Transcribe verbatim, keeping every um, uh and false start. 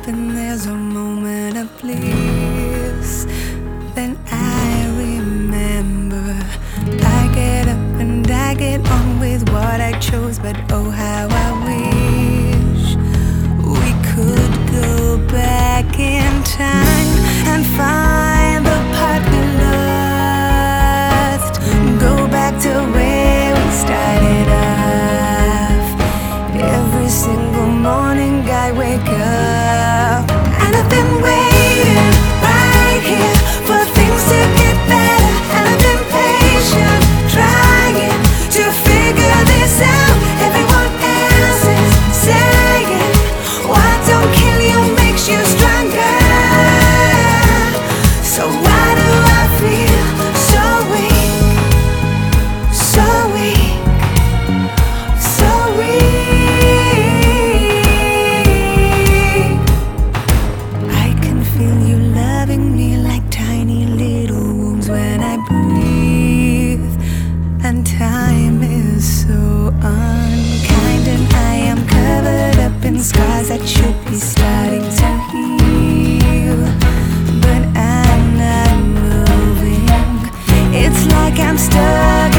and there's a moment of bliss. Then I remember I get up and I get on with what I chose. But oh, how I wish we could go back in time and find the part we lost. Go back to where we started off. Every single morning I wake up and I've been waiting right here for things to get better. And I've been patient, trying to figure this out. Everyone else is saying what don't kill you makes you stronger. So why do I feel so weak, so weak, so weak? I can feel you loving me like tiny little wounds when I breathe. And time is so unkind, and I am covered up in scars that should be starting to heal. But I'm not moving. It's like I'm stuck